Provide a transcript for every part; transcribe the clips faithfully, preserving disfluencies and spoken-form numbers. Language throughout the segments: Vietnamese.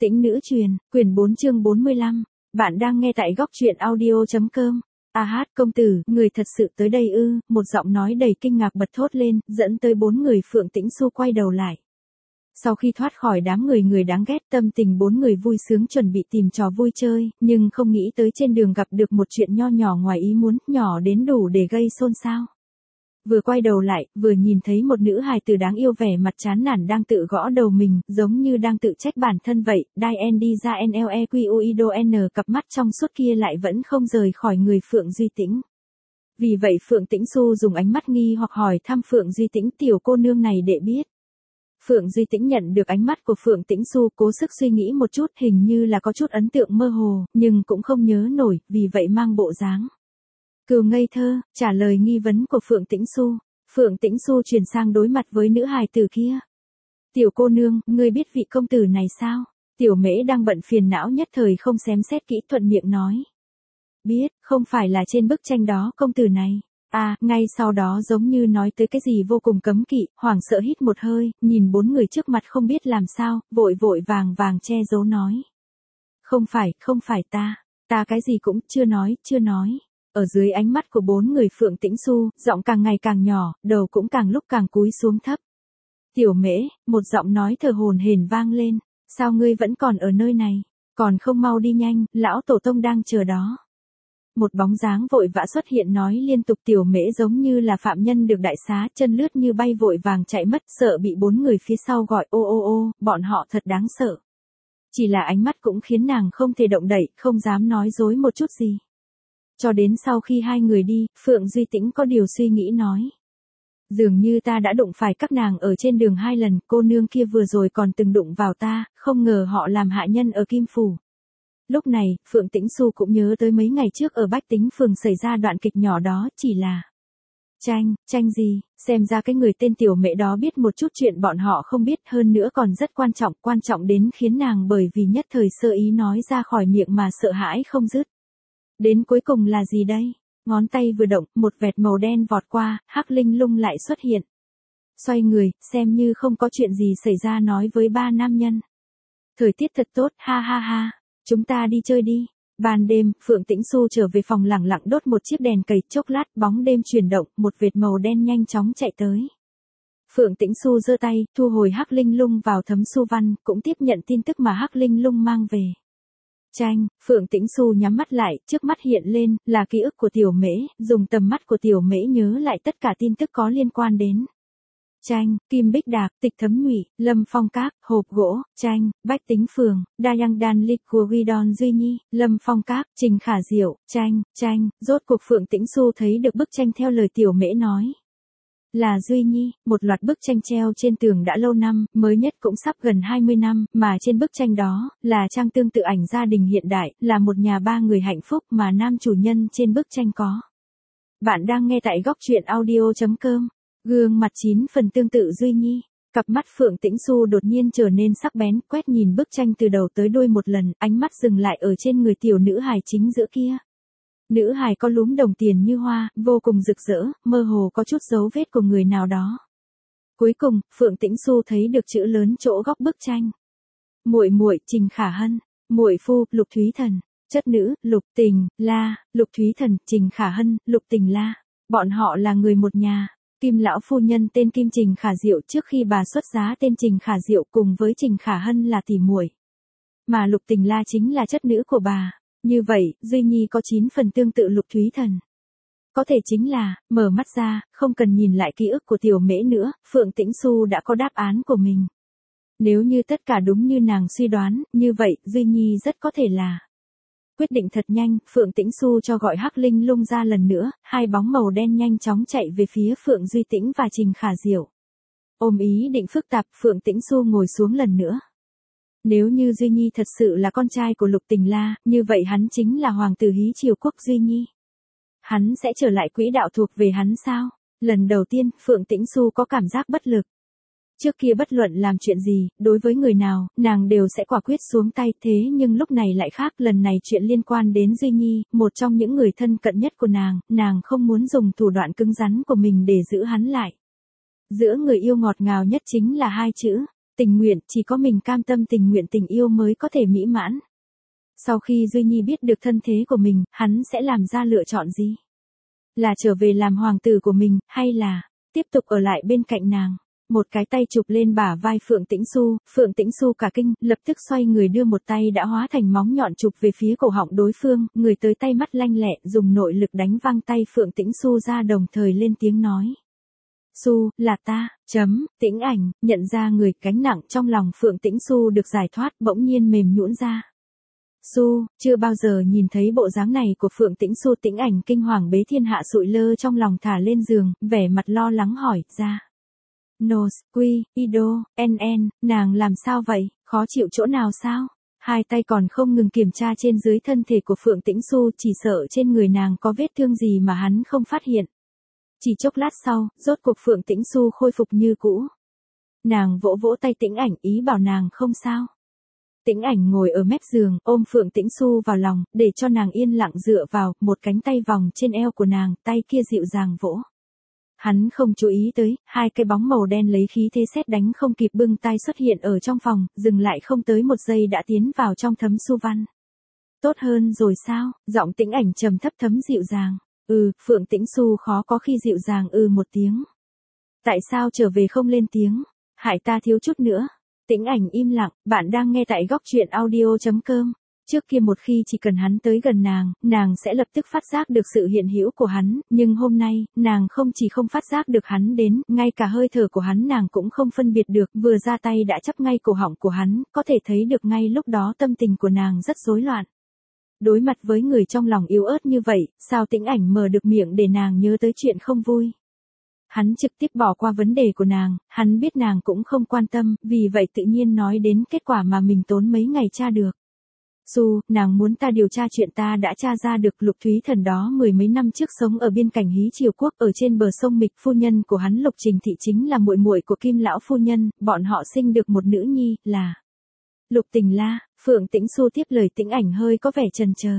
Tĩnh nữ truyền, quyển bốn chương bốn mươi lăm. Bạn đang nghe tại góc truyện audio.com. A hát công tử, người thật sự tới đây ư, một giọng nói đầy kinh ngạc bật thốt lên, dẫn tới bốn người Phượng Tĩnh Xu quay đầu lại. Sau khi thoát khỏi đám người người đáng ghét, tâm tình bốn người vui sướng chuẩn bị tìm trò vui chơi, nhưng không nghĩ tới trên đường gặp được một chuyện nho nhỏ ngoài ý muốn, nhỏ đến đủ để gây xôn xao. Vừa quay đầu lại, vừa nhìn thấy một nữ hài tử đáng yêu vẻ mặt chán nản đang tự gõ đầu mình, giống như đang tự trách bản thân vậy. Dien đi ra nlequido n cặp mắt trong suốt kia lại vẫn không rời khỏi người Phượng Duy Tĩnh. Vì vậy Phượng Tĩnh Xu dùng ánh mắt nghi hoặc hỏi thăm Phượng Duy Tĩnh, tiểu cô nương này để biết. Phượng Duy Tĩnh nhận được ánh mắt của Phượng Tĩnh Xu, cố sức suy nghĩ một chút, hình như là có chút ấn tượng mơ hồ, nhưng cũng không nhớ nổi, vì vậy mang bộ dáng cừu ngây thơ, trả lời nghi vấn của Phượng Tĩnh Xu. Phượng Tĩnh Xu chuyển sang đối mặt với nữ hài tử kia. Tiểu cô nương, ngươi biết vị công tử này sao? Tiểu Mễ đang bận phiền não nhất thời không xem xét kỹ thuận miệng nói. Biết, không phải là trên bức tranh đó công tử này. À, ngay sau đó giống như nói tới cái gì vô cùng cấm kỵ, hoảng sợ hít một hơi, nhìn bốn người trước mặt không biết làm sao, vội vội vàng vàng che giấu nói. Không phải, không phải ta, ta cái gì cũng chưa nói, chưa nói. Ở dưới ánh mắt của bốn người Phượng Tĩnh Xu, giọng càng ngày càng nhỏ, đầu cũng càng lúc càng cúi xuống thấp. Tiểu Mễ, một giọng nói thở hổn hển vang lên, sao ngươi vẫn còn ở nơi này, còn không mau đi nhanh, lão tổ tông đang chờ đó. Một bóng dáng vội vã xuất hiện nói liên tục. Tiểu Mễ giống như là phạm nhân được đại xá, chân lướt như bay vội vàng chạy mất, sợ bị bốn người phía sau gọi ô ô ô, bọn họ thật đáng sợ. Chỉ là ánh mắt cũng khiến nàng không thể động đậy, không dám nói dối một chút gì. Cho đến sau khi hai người đi, Phượng Duy Tĩnh có điều suy nghĩ nói. Dường như ta đã đụng phải các nàng ở trên đường hai lần, cô nương kia vừa rồi còn từng đụng vào ta, không ngờ họ làm hạ nhân ở Kim Phủ. Lúc này, Phượng Tĩnh Xu cũng nhớ tới mấy ngày trước ở Bách Tính Phường xảy ra đoạn kịch nhỏ đó, chỉ là tranh, tranh gì, xem ra cái người tên Tiểu Mễ đó biết một chút chuyện bọn họ không biết, hơn nữa còn rất quan trọng, quan trọng đến khiến nàng bởi vì nhất thời sơ ý nói ra khỏi miệng mà sợ hãi không dứt. Đến cuối cùng là gì đây? Ngón tay vừa động, một vệt màu đen vọt qua, Hắc Linh Lung lại xuất hiện. Xoay người, xem như không có chuyện gì xảy ra nói với ba nam nhân. Thời tiết thật tốt, ha ha ha, chúng ta đi chơi đi. Ban đêm, Phượng Tĩnh Xu trở về phòng lẳng lặng đốt một chiếc đèn cầy, chốc lát bóng đêm chuyển động, một vệt màu đen nhanh chóng chạy tới. Phượng Tĩnh Xu giơ tay, thu hồi Hắc Linh Lung vào thấm su văn, cũng tiếp nhận tin tức mà Hắc Linh Lung mang về. Tranh, Phượng Tĩnh Xu nhắm mắt lại, trước mắt hiện lên, là ký ức của Tiểu Mễ, dùng tầm mắt của Tiểu Mễ nhớ lại tất cả tin tức có liên quan đến. Tranh, Kim Bích Đạc, Tịch Thấm Nhụy, Lâm Phong Các, Hộp Gỗ, Tranh, Bách Tính Phường, Dayang Dan Lik của Guidon Duy Nhi, Lâm Phong Các, Trình Khả Diệu, Tranh, Tranh, rốt cuộc Phượng Tĩnh Xu thấy được bức tranh theo lời Tiểu Mễ nói. Là Duy Nhi, một loạt bức tranh treo trên tường đã lâu năm, mới nhất cũng sắp gần hai mươi năm, mà trên bức tranh đó, là trang tương tự ảnh gia đình hiện đại, là một nhà ba người hạnh phúc mà nam chủ nhân trên bức tranh có. Bạn đang nghe tại góc truyện audio.com, gương mặt chín phần tương tự Duy Nhi, cặp mắt Phượng Tĩnh Xu đột nhiên trở nên sắc bén, quét nhìn bức tranh từ đầu tới đuôi một lần, ánh mắt dừng lại ở trên người tiểu nữ hài chính giữa kia. Nữ hài có lúm đồng tiền như hoa, vô cùng rực rỡ, mơ hồ có chút dấu vết của người nào đó. Cuối cùng, Phượng Tĩnh Xu thấy được chữ lớn chỗ góc bức tranh. Muội muội, Trình Khả Hân, muội phu, Lục Thúy Thần, chất nữ, Lục Tình La, Lục Thúy Thần, Trình Khả Hân, Lục Tình La. Bọn họ là người một nhà. Kim lão phu nhân tên Kim Trình Khả Diệu trước khi bà xuất giá tên Trình Khả Diệu cùng với Trình Khả Hân là tỷ muội. Mà Lục Tình La chính là chất nữ của bà. Như vậy, Duy Nhi có chín phần tương tự Lục Thúy Thần. Có thể chính là, mở mắt ra, không cần nhìn lại ký ức của Tiểu Mễ nữa, Phượng Tĩnh Xu đã có đáp án của mình. Nếu như tất cả đúng như nàng suy đoán, như vậy, Duy Nhi rất có thể là. Quyết định thật nhanh, Phượng Tĩnh Xu cho gọi Hắc Linh Lung ra lần nữa, hai bóng màu đen nhanh chóng chạy về phía Phượng Duy Tĩnh và Trình Khả Diệu. Ôm ý định phức tạp, Phượng Tĩnh Xu ngồi xuống lần nữa. Nếu như Duy Nhi thật sự là con trai của Lục Tình La, như vậy hắn chính là hoàng tử Hí Triều Quốc Duy Nhi. Hắn sẽ trở lại quỹ đạo thuộc về hắn sao? Lần đầu tiên, Phượng Tĩnh Xu có cảm giác bất lực. Trước kia bất luận làm chuyện gì, đối với người nào, nàng đều sẽ quả quyết xuống tay, thế nhưng lúc này lại khác, lần này chuyện liên quan đến Duy Nhi, một trong những người thân cận nhất của nàng, nàng không muốn dùng thủ đoạn cứng rắn của mình để giữ hắn lại. Giữa người yêu ngọt ngào nhất chính là hai chữ, Tình nguyện, chỉ có mình cam tâm tình nguyện tình yêu mới có thể mỹ mãn. Sau khi Duy Nhi biết được thân thế của mình, hắn sẽ làm ra lựa chọn gì? Là trở về làm hoàng tử của mình, hay là tiếp tục ở lại bên cạnh nàng? Một cái tay chụp lên bả vai Phượng Tĩnh Xu, Phượng Tĩnh Xu cả kinh, lập tức xoay người đưa một tay đã hóa thành móng nhọn chụp về phía cổ họng đối phương, người tới tay mắt lanh lẹ, dùng nội lực đánh văng tay Phượng Tĩnh Xu ra đồng thời lên tiếng nói. Xu, là ta, chấm, Tĩnh Ảnh, nhận ra người, gánh nặng trong lòng Phượng Tĩnh Xu được giải thoát, bỗng nhiên mềm nhũn ra. Xu, chưa bao giờ nhìn thấy bộ dáng này của Phượng Tĩnh Xu. Tĩnh Ảnh kinh hoàng bế thiên hạ sụi lơ trong lòng thả lên giường, vẻ mặt lo lắng hỏi ra. Nose, Quy, Ido, en en, nàng làm sao vậy, khó chịu chỗ nào sao? Hai tay còn không ngừng kiểm tra trên dưới thân thể của Phượng Tĩnh Xu, chỉ sợ trên người nàng có vết thương gì mà hắn không phát hiện. Chỉ chốc lát sau, rốt cuộc Phượng Tĩnh Xu khôi phục như cũ. Nàng vỗ vỗ tay Tĩnh Ảnh ý bảo nàng không sao. Tĩnh Ảnh ngồi ở mép giường, ôm Phượng Tĩnh Xu vào lòng, để cho nàng yên lặng dựa vào, một cánh tay vòng trên eo của nàng, tay kia dịu dàng vỗ. Hắn không chú ý tới, hai cái bóng màu đen lấy khí thế sét đánh không kịp bưng tay xuất hiện ở trong phòng, dừng lại không tới một giây đã tiến vào trong thấm su văn. Tốt hơn rồi sao? Giọng Tĩnh Ảnh trầm thấp thấm dịu dàng. Ừ, Phượng Tĩnh Xu khó có khi dịu dàng ừ một tiếng. Tại sao trở về không lên tiếng? Hại ta thiếu chút nữa. Tĩnh Ảnh im lặng, bạn đang nghe tại góc truyện audio chấm com. Trước kia một khi chỉ cần hắn tới gần nàng, nàng sẽ lập tức phát giác được sự hiện hữu của hắn, nhưng hôm nay, nàng không chỉ không phát giác được hắn đến, ngay cả hơi thở của hắn nàng cũng không phân biệt được, vừa ra tay đã chấp ngay cổ họng của hắn, có thể thấy được ngay lúc đó tâm tình của nàng rất rối loạn. Đối mặt với người trong lòng yếu ớt như vậy, sao Tĩnh Ảnh mở được miệng để nàng nhớ tới chuyện không vui? Hắn trực tiếp bỏ qua vấn đề của nàng, hắn biết nàng cũng không quan tâm, vì vậy tự nhiên nói đến kết quả mà mình tốn mấy ngày tra được. Xu, nàng muốn ta điều tra chuyện ta đã tra ra được. Lục Thúy Thần đó mười mấy năm trước sống ở biên cảnh Hí Triều Quốc, ở trên bờ sông Mịch, phu nhân của hắn Lục Trình Thị chính là muội muội của Kim lão phu nhân, bọn họ sinh được một nữ nhi, là Lục Tình La. Phượng Tĩnh Xu tiếp lời. Tĩnh Ảnh hơi có vẻ chần chờ.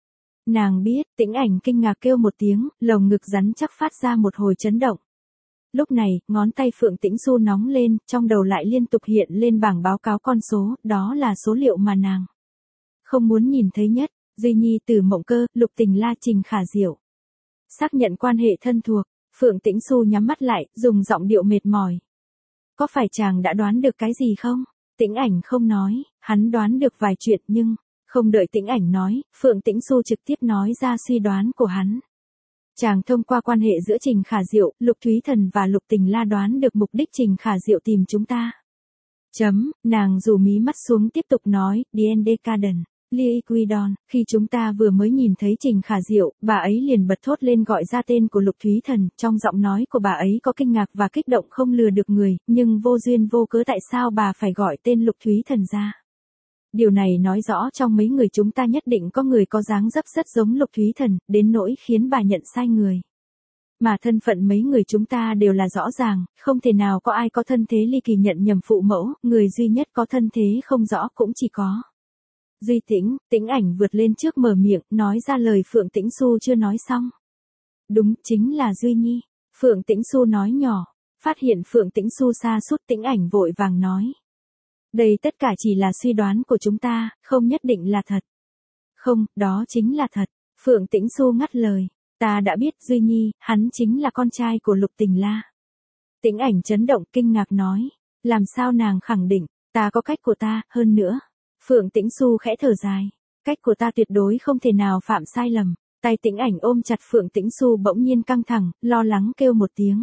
Nàng biết. Tĩnh Ảnh kinh ngạc kêu một tiếng, lồng ngực rắn chắc phát ra một hồi chấn động. Lúc này, ngón tay Phượng Tĩnh Xu nóng lên, trong đầu lại liên tục hiện lên bảng báo cáo con số, đó là số liệu mà nàng không muốn nhìn thấy nhất. Duy Nhi, Từ Mộng Cơ, Lục Tình La, Trình Khả Diệu. Xác nhận quan hệ thân thuộc. Phượng Tĩnh Xu nhắm mắt lại, dùng giọng điệu mệt mỏi. Có phải chàng đã đoán được cái gì không? Tĩnh Ảnh không nói, hắn đoán được vài chuyện nhưng, không đợi Tĩnh Ảnh nói, Phượng Tĩnh Xu trực tiếp nói ra suy đoán của hắn. Chàng thông qua quan hệ giữa Trình Khả Diệu, Lục Thúy Thần và Lục Tình La đoán được mục đích Trình Khả Diệu tìm chúng ta. Chấm, nàng rủ mí mắt xuống tiếp tục nói, Dien Decadent, Liquidon, khi chúng ta vừa mới nhìn thấy Trình Khả Diệu, bà ấy liền bật thốt lên gọi ra tên của Lục Thúy Thần, trong giọng nói của bà ấy có kinh ngạc và kích động không lừa được người, nhưng vô duyên vô cớ tại sao bà phải gọi tên Lục Thúy Thần ra. Điều này nói rõ trong mấy người chúng ta nhất định có người có dáng dấp rất giống Lục Thúy Thần, đến nỗi khiến bà nhận sai người. Mà thân phận mấy người chúng ta đều là rõ ràng, không thể nào có ai có thân thế ly kỳ nhận nhầm phụ mẫu, người duy nhất có thân thế không rõ cũng chỉ có Duy Tĩnh. Tĩnh Ảnh vượt lên trước mở miệng, nói ra lời Phượng Tĩnh Xu chưa nói xong. Đúng, chính là Duy Nhi. Phượng Tĩnh Xu nói nhỏ. Phát hiện Phượng Tĩnh Xu sa sút, Tĩnh Ảnh vội vàng nói. Đây tất cả chỉ là suy đoán của chúng ta, không nhất định là thật. Không, đó chính là thật. Phượng Tĩnh Xu ngắt lời. Ta đã biết Duy Nhi, hắn chính là con trai của Lục Tình La. Tĩnh Ảnh chấn động kinh ngạc nói. Làm sao nàng khẳng định, ta có cách của ta, hơn nữa. Phượng Tĩnh Xu khẽ thở dài. Cách của ta tuyệt đối không thể nào phạm sai lầm. Tay Tĩnh Ảnh ôm chặt Phượng Tĩnh Xu bỗng nhiên căng thẳng, lo lắng kêu một tiếng.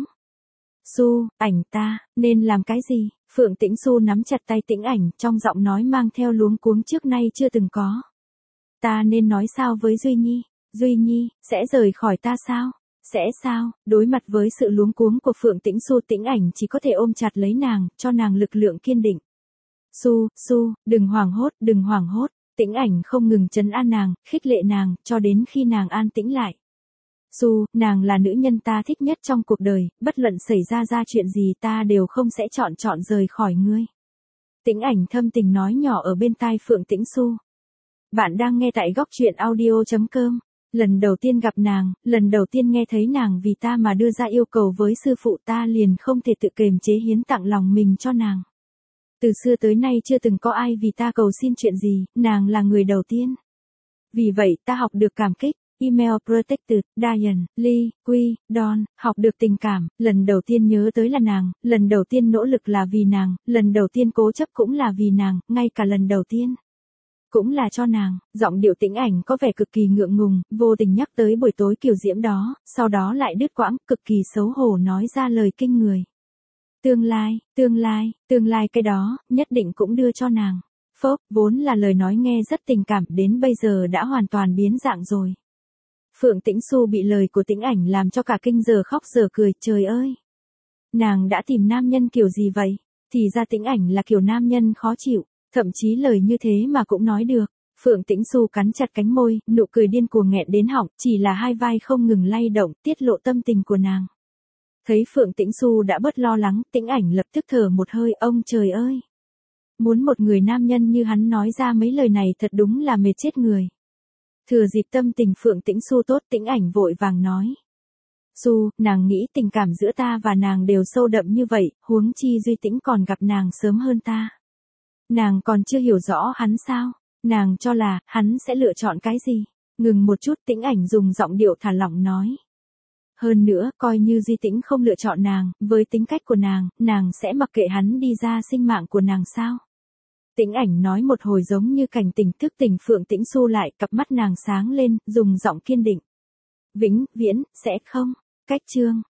Xu, Ảnh ta, nên làm cái gì? Phượng Tĩnh Xu nắm chặt tay Tĩnh Ảnh, trong giọng nói mang theo luống cuống trước nay chưa từng có. Ta nên nói sao với Duy Nhi? Duy Nhi, sẽ rời khỏi ta sao? Sẽ sao? Đối mặt với sự luống cuống của Phượng Tĩnh Xu, Tĩnh Ảnh chỉ có thể ôm chặt lấy nàng, cho nàng lực lượng kiên định. Xu, Xu, đừng hoảng hốt, đừng hoảng hốt. Tĩnh Ảnh không ngừng trấn an nàng, khích lệ nàng, cho đến khi nàng an tĩnh lại. Xu, nàng là nữ nhân ta thích nhất trong cuộc đời, bất luận xảy ra ra chuyện gì ta đều không sẽ chọn chọn rời khỏi ngươi. Tĩnh Ảnh thâm tình nói nhỏ ở bên tai Phượng Tĩnh Xu. Bạn đang nghe tại góc truyện audio chấm com. Lần đầu tiên gặp nàng, lần đầu tiên nghe thấy nàng vì ta mà đưa ra yêu cầu với sư phụ, ta liền không thể tự kềm chế hiến tặng lòng mình cho nàng. Từ xưa tới nay chưa từng có ai vì ta cầu xin chuyện gì, nàng là người đầu tiên. Vì vậy ta học được cảm kích. Email Protected, Diane, Lee, Quy, Don, học được tình cảm, lần đầu tiên nhớ tới là nàng, lần đầu tiên nỗ lực là vì nàng, lần đầu tiên cố chấp cũng là vì nàng, ngay cả lần đầu tiên. Cũng là cho nàng. Giọng điệu Tĩnh Ảnh có vẻ cực kỳ ngượng ngùng, vô tình nhắc tới buổi tối kiều diễm đó, sau đó lại đứt quãng, cực kỳ xấu hổ nói ra lời kinh người. Tương lai, tương lai, tương lai cái đó, nhất định cũng đưa cho nàng. Phốc, vốn là lời nói nghe rất tình cảm đến bây giờ đã hoàn toàn biến dạng rồi. Phượng Tĩnh Xu bị lời của Tĩnh Ảnh làm cho cả kinh, giờ khóc giờ cười, trời ơi. Nàng đã tìm nam nhân kiểu gì vậy? Thì ra Tĩnh Ảnh là kiểu nam nhân khó chịu, thậm chí lời như thế mà cũng nói được. Phượng Tĩnh Xu cắn chặt cánh môi, nụ cười điên cuồng nghẹn đến họng, chỉ là hai vai không ngừng lay động, tiết lộ tâm tình của nàng. Thấy Phượng Tĩnh Xu đã bớt lo lắng, Tĩnh Ảnh lập tức thở một hơi, ông trời ơi. Muốn một người nam nhân như hắn nói ra mấy lời này thật đúng là mệt chết người. Thừa dịp tâm tình Phượng Tĩnh Xu tốt, Tĩnh Ảnh vội vàng nói. Xu, nàng nghĩ tình cảm giữa ta và nàng đều sâu đậm như vậy, huống chi Duy Tĩnh còn gặp nàng sớm hơn ta. Nàng còn chưa hiểu rõ hắn sao? Nàng cho là, hắn sẽ lựa chọn cái gì? Ngừng một chút, Tĩnh Ảnh dùng giọng điệu thả lỏng nói. Hơn nữa, coi như Duy Tĩnh không lựa chọn nàng, với tính cách của nàng, nàng sẽ mặc kệ hắn đi ra sinh mạng của nàng sao? Tĩnh Ảnh nói một hồi giống như cảnh tỉnh thức tỉnh Phượng Tĩnh Xu lại, cặp mắt nàng sáng lên, dùng giọng kiên định. Vĩnh viễn, sẽ không. Cách chương.